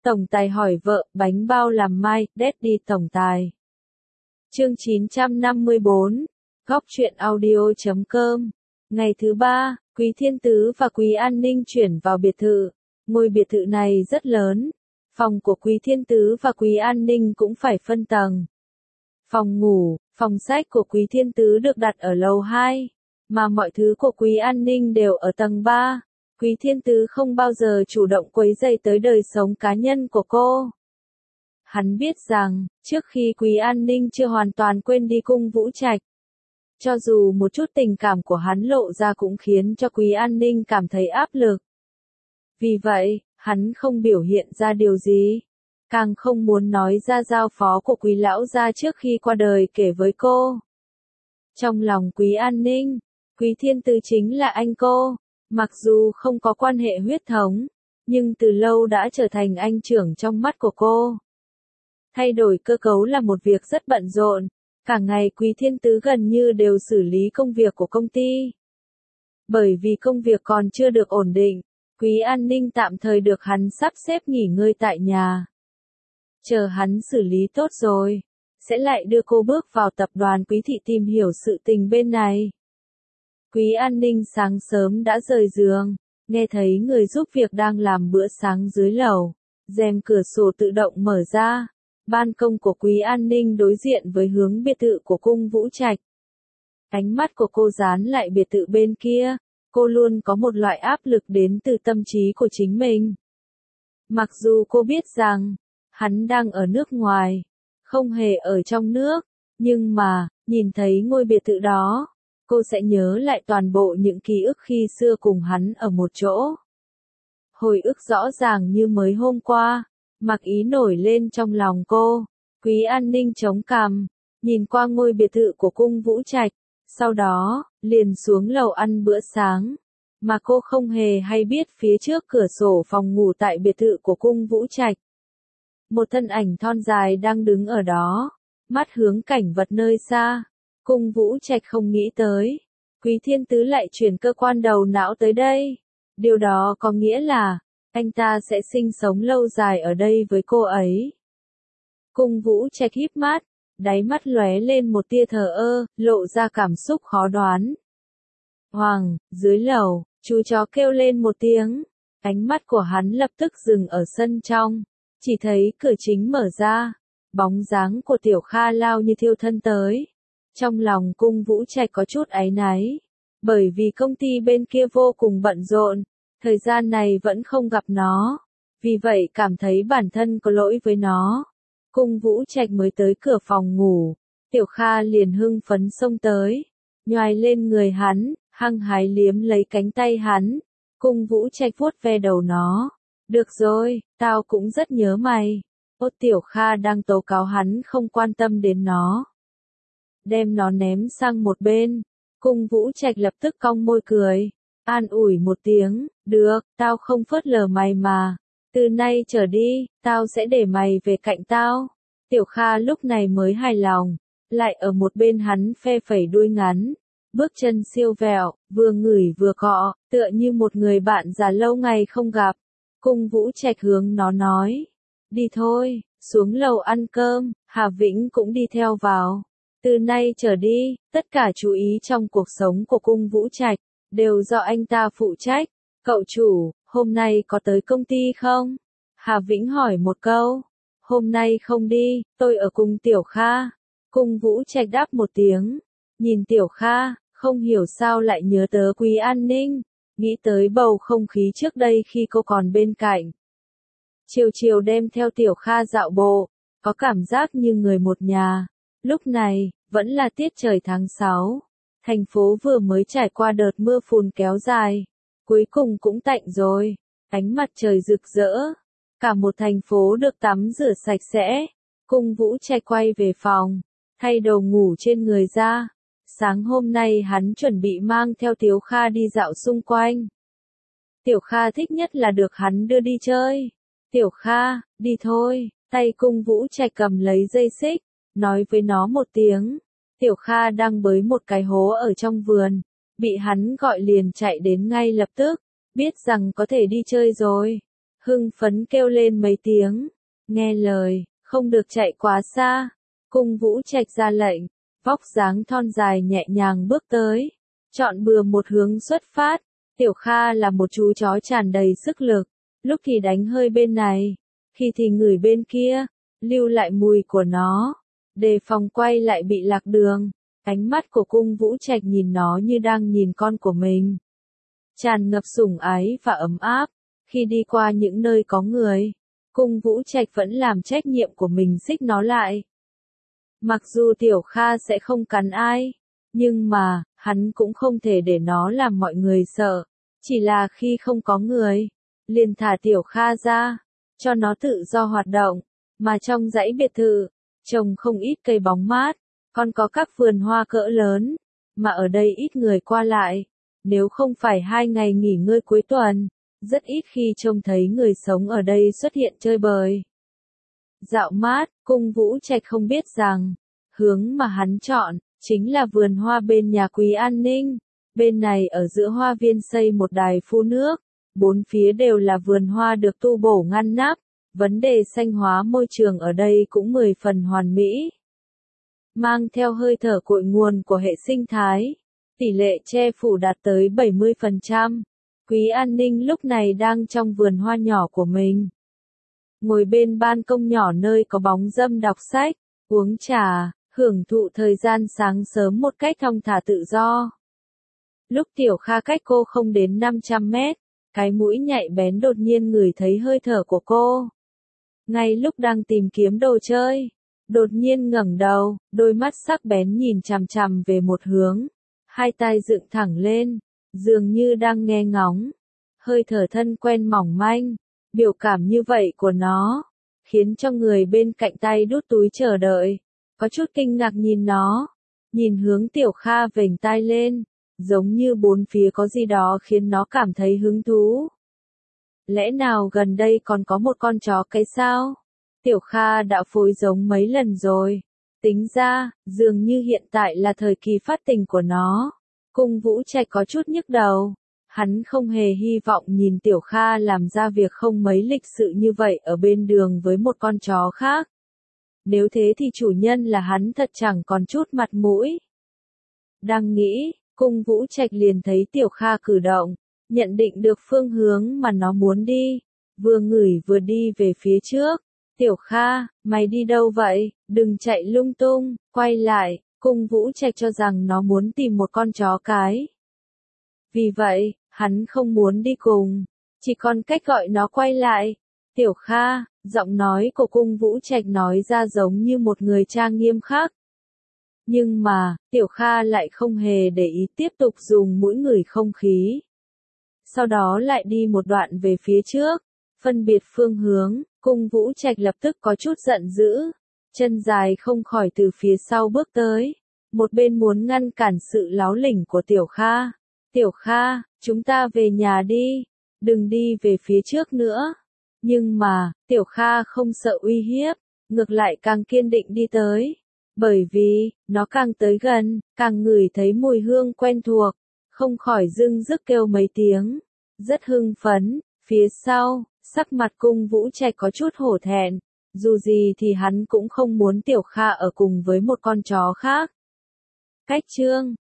Tổng tài hỏi vợ, bánh bao làm mai, Daddy tổng tài. Chương 954, Góc truyện audio.com. Ngày thứ 3, Quý Thiên Tứ và Quý An Ninh chuyển vào biệt thự. Ngôi biệt thự này rất lớn. Phòng của Quý Thiên Tứ và Quý An Ninh cũng phải phân tầng. Phòng ngủ, phòng sách của Quý Thiên Tứ được đặt ở lầu 2, mà mọi thứ của Quý An Ninh đều ở tầng 3. Quý Thiên Tứ không bao giờ chủ động quấy rầy tới đời sống cá nhân của cô. Hắn biết rằng, trước khi Quý An Ninh chưa hoàn toàn quên đi Cung Vũ Trạch, cho dù một chút tình cảm của hắn lộ ra cũng khiến cho Quý An Ninh cảm thấy áp lực. Vì vậy, hắn không biểu hiện ra điều gì, càng không muốn nói ra giao phó của Quý lão gia trước khi qua đời kể với cô. Trong lòng Quý An Ninh, Quý Thiên Tứ chính là anh cô, mặc dù không có quan hệ huyết thống, nhưng từ lâu đã trở thành anh trưởng trong mắt của cô. Thay đổi cơ cấu là một việc rất bận rộn, cả ngày Quý Thiên Tứ gần như đều xử lý công việc của công ty. Bởi vì công việc còn chưa được ổn định, Quý An Ninh tạm thời được hắn sắp xếp nghỉ ngơi tại nhà. Chờ hắn xử lý tốt rồi, sẽ lại đưa cô bước vào tập đoàn Quý Thị tìm hiểu sự tình bên này. Quý An Ninh sáng sớm đã rời giường, nghe thấy người giúp việc đang làm bữa sáng dưới lầu, rèm cửa sổ tự động mở ra. Ban công của Quý An Ninh đối diện với hướng biệt thự của Cung Vũ Trạch. Ánh mắt của cô dán lại biệt thự bên kia, cô luôn có một loại áp lực đến từ tâm trí của chính mình. Mặc dù cô biết rằng, hắn đang ở nước ngoài, không hề ở trong nước, nhưng mà, nhìn thấy ngôi biệt thự đó, cô sẽ nhớ lại toàn bộ những ký ức khi xưa cùng hắn ở một chỗ. Hồi ức rõ ràng như mới hôm qua. Mặc ý nổi lên trong lòng cô. Quý An Ninh chống cằm, nhìn qua ngôi biệt thự của Cung Vũ Trạch, sau đó, liền xuống lầu ăn bữa sáng. Mà cô không hề hay biết phía trước cửa sổ phòng ngủ tại biệt thự của Cung Vũ Trạch. Một thân ảnh thon dài đang đứng ở đó, mắt hướng cảnh vật nơi xa. Cung Vũ Trạch không nghĩ tới, Quý Thiên Tứ lại chuyển cơ quan đầu não tới đây. Điều đó có nghĩa là, anh ta sẽ sinh sống lâu dài ở đây với cô ấy. Cung Vũ Trạch híp mắt, đáy mắt lóe lên một tia thờ ơ, lộ ra cảm xúc khó đoán. Hoàng, dưới lầu, chú chó kêu lên một tiếng. Ánh mắt của hắn lập tức dừng ở sân trong, chỉ thấy cửa chính mở ra, bóng dáng của Tiểu Kha lao như thiêu thân tới. Trong lòng Cung Vũ Trạch có chút áy náy, bởi vì công ty bên kia vô cùng bận rộn. Thời gian này vẫn không gặp nó, vì vậy cảm thấy bản thân có lỗi với nó. Cung Vũ Trạch mới tới cửa phòng ngủ, Tiểu Kha liền hưng phấn xông tới, nhoài lên người hắn, hăng hái liếm lấy cánh tay hắn. Cung Vũ Trạch vuốt ve đầu nó. Được rồi, tao cũng rất nhớ mày. Ô, Tiểu Kha đang tố cáo hắn không quan tâm đến nó. Đem nó ném sang một bên. Cung Vũ Trạch lập tức cong môi cười. An ủi một tiếng, được, tao không phớt lờ mày mà. Từ nay trở đi, tao sẽ để mày về cạnh tao. Tiểu Kha lúc này mới hài lòng, lại ở một bên hắn phe phẩy đuôi ngắn. Bước chân siêu vẹo, vừa ngửi vừa cọ, tựa như một người bạn già lâu ngày không gặp. Cung Vũ Trạch hướng nó nói. Đi thôi, xuống lầu ăn cơm, Hà Vĩnh cũng đi theo vào. Từ nay trở đi, tất cả chú ý trong cuộc sống của Cung Vũ Trạch đều do anh ta phụ trách. Cậu chủ, hôm nay có tới công ty không? Hà Vĩnh hỏi một câu. Hôm nay không đi, tôi ở cùng Tiểu Kha. Cung Vũ Trạch đáp một tiếng. Nhìn Tiểu Kha, không hiểu sao lại nhớ tới Quý An Ninh. Nghĩ tới bầu không khí trước đây khi cô còn bên cạnh. Chiều chiều đem theo Tiểu Kha dạo bộ, có cảm giác như người một nhà. Lúc này, vẫn là tiết trời tháng 6. Thành phố vừa mới trải qua đợt mưa phùn kéo dài. Cuối cùng cũng tạnh rồi. Ánh mặt trời rực rỡ. Cả một thành phố được tắm rửa sạch sẽ. Cung Vũ Trạch quay về phòng, thay đồ ngủ trên người ra. Sáng hôm nay hắn chuẩn bị mang theo Tiểu Kha đi dạo xung quanh. Tiểu Kha thích nhất là được hắn đưa đi chơi. Tiểu Kha, đi thôi. Tay Cung Vũ Trạch cầm lấy dây xích, nói với nó một tiếng. Tiểu Kha đang bới một cái hố ở trong vườn, bị hắn gọi liền chạy đến ngay lập tức, biết rằng có thể đi chơi rồi. hưng phấn kêu lên mấy tiếng, nghe lời, không được chạy quá xa. Cung Vũ Trạch ra lệnh, vóc dáng thon dài nhẹ nhàng bước tới, chọn bừa một hướng xuất phát. Tiểu Kha là một chú chó tràn đầy sức lực, lúc thì đánh hơi bên này, khi thì ngửi bên kia, lưu lại mùi của nó, đề phòng quay lại bị lạc đường. Ánh mắt của Cung Vũ Trạch nhìn nó như đang nhìn con của mình, tràn ngập sủng ái và ấm áp. Khi đi qua những nơi có người, Cung Vũ Trạch vẫn làm trách nhiệm của mình xích nó lại. Mặc dù Tiểu Kha sẽ không cắn ai, nhưng mà, hắn cũng không thể để nó làm mọi người sợ. Chỉ là khi không có người, liền thả Tiểu Kha ra, cho nó tự do hoạt động. Mà trong dãy biệt thự, trồng không ít cây bóng mát, còn có các vườn hoa cỡ lớn, mà ở đây ít người qua lại. Nếu không phải 2 ngày nghỉ ngơi cuối tuần, rất ít khi trông thấy người sống ở đây xuất hiện chơi bời. Dạo mát, Cung Vũ Trạch không biết rằng, hướng mà hắn chọn, chính là vườn hoa bên nhà Quý An Ninh. Bên này ở giữa hoa viên xây một đài phun nước, 4 phía đều là vườn hoa được tu bổ ngăn nắp, vấn đề xanh hóa môi trường ở đây cũng 10 phần hoàn mỹ. Mang theo hơi thở cội nguồn của hệ sinh thái, tỷ lệ che phủ đạt tới 70%. Quý An Ninh lúc này đang trong vườn hoa nhỏ của mình, ngồi bên ban công nhỏ nơi có bóng râm đọc sách, uống trà, hưởng thụ thời gian sáng sớm một cách thong thả tự do. Lúc Tiểu Kha cách cô không đến 500 mét, cái mũi nhạy bén đột nhiên ngửi thấy hơi thở của cô. Ngay lúc đang tìm kiếm đồ chơi, đột nhiên ngẩng đầu, đôi mắt sắc bén nhìn chằm chằm về một hướng, hai tai dựng thẳng lên, dường như đang nghe ngóng. Hơi thở thân quen mỏng manh, biểu cảm như vậy của nó, khiến cho người bên cạnh tay đút túi chờ đợi, có chút kinh ngạc nhìn nó, nhìn hướng Tiểu Kha vểnh tai lên, giống như bốn phía có gì đó khiến nó cảm thấy hứng thú. Lẽ nào gần đây còn có một con chó cái sao? Tiểu Kha đã phối giống mấy lần rồi. Tính ra, dường như hiện tại là thời kỳ phát tình của nó. Cung Vũ Trạch có chút nhức đầu. Hắn không hề hy vọng nhìn Tiểu Kha làm ra việc không mấy lịch sự như vậy ở bên đường với một con chó khác. Nếu thế thì chủ nhân là hắn thật chẳng còn chút mặt mũi. Đang nghĩ, Cung Vũ Trạch liền thấy Tiểu Kha cử động, nhận định được phương hướng mà nó muốn đi, vừa ngửi vừa đi về phía trước. Tiểu Kha, mày đi đâu vậy? Đừng chạy lung tung, quay lại. Cung Vũ Trạch cho rằng nó muốn tìm một con chó cái. Vì vậy, hắn không muốn đi cùng, chỉ còn cách gọi nó quay lại. Tiểu Kha, giọng nói của Cung Vũ Trạch nói ra giống như một người trang nghiêm khác. Nhưng mà, Tiểu Kha lại không hề để ý, tiếp tục dùng mũi ngửi không khí. Sau đó lại đi một đoạn về phía trước, phân biệt phương hướng. Cung Vũ Trạch lập tức có chút giận dữ, chân dài không khỏi từ phía sau bước tới, một bên muốn ngăn cản sự láo lỉnh của Tiểu Kha. Tiểu Kha, chúng ta về nhà đi, đừng đi về phía trước nữa. Nhưng mà, Tiểu Kha không sợ uy hiếp, ngược lại càng kiên định đi tới, bởi vì, nó càng tới gần, càng ngửi thấy mùi hương quen thuộc, không khỏi dưng dứt kêu mấy tiếng, rất hưng phấn. Phía sau, sắc mặt Cung Vũ Trạch có chút hổ thẹn, dù gì thì hắn cũng không muốn Tiểu Kha ở cùng với một con chó khác. Cách chương